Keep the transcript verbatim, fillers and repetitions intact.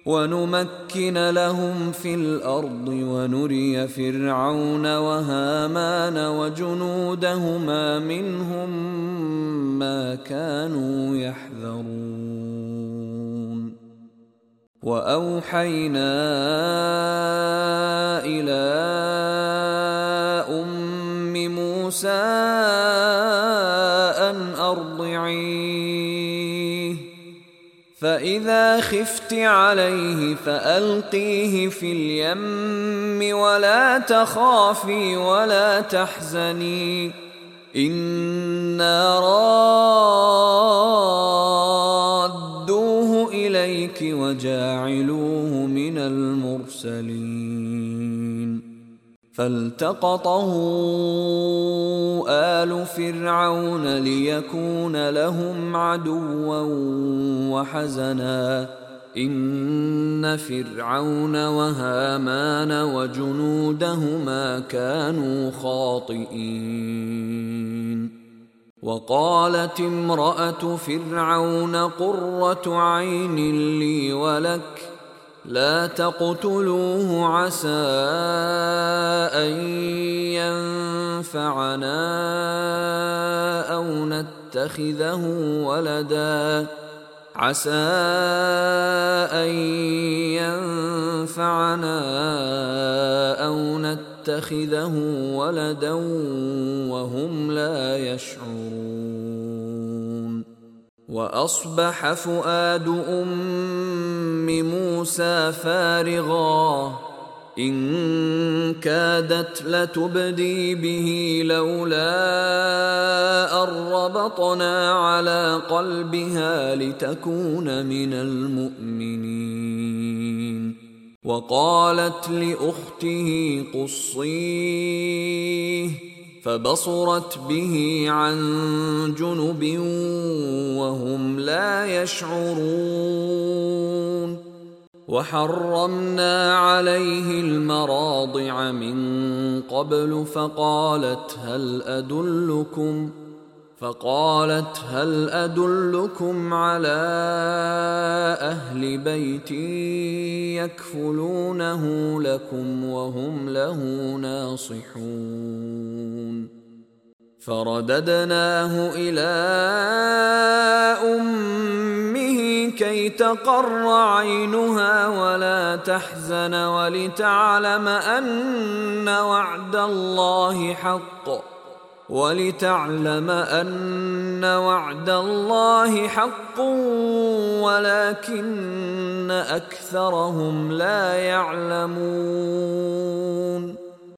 ونمكن لهم في الأرض ونري فرعون وهامان وجنودهما منهم ما كانوا يحذرون وأوحينا إلى أم موسى أن أرضعيه فإذا خفت عليه فألقيه في اليم ولا تخافي ولا تحزني إنا رادوه إليك وجاعلوه من المرسلين فالتقطه آل فرعون ليكون لهم عدوا وحزنا إن فرعون وهامان وجنودهما كانوا خاطئين وقالت امرأة فرعون قرة عين لي ولك لا تقتلوه عسى أن ينفعنا أو نتخذه ولدا عسى أن ينفعنا أو نتخذه ولدا وهم لا يشعرون وأصبح فؤاد أم موسى فارغا إن كادت لتبدي به لولا أن ربطنا على قلبها لتكون من المؤمنين وقالت لأخته قصيه فبصرت به عن جنب وهم لا يشعرون وحرمنا عليه المراضع من قبل فقالت هل أدلكم فقالت هل أدلكم على أهل بيت يكفلونه لكم وهم له ناصحون فرددناه إلى أمه كي تقر عينها ولا تحزن ولتعلم أن وعد الله حق ولتعلم أن وعد الله حق ولكن أكثرهم لا يعلمون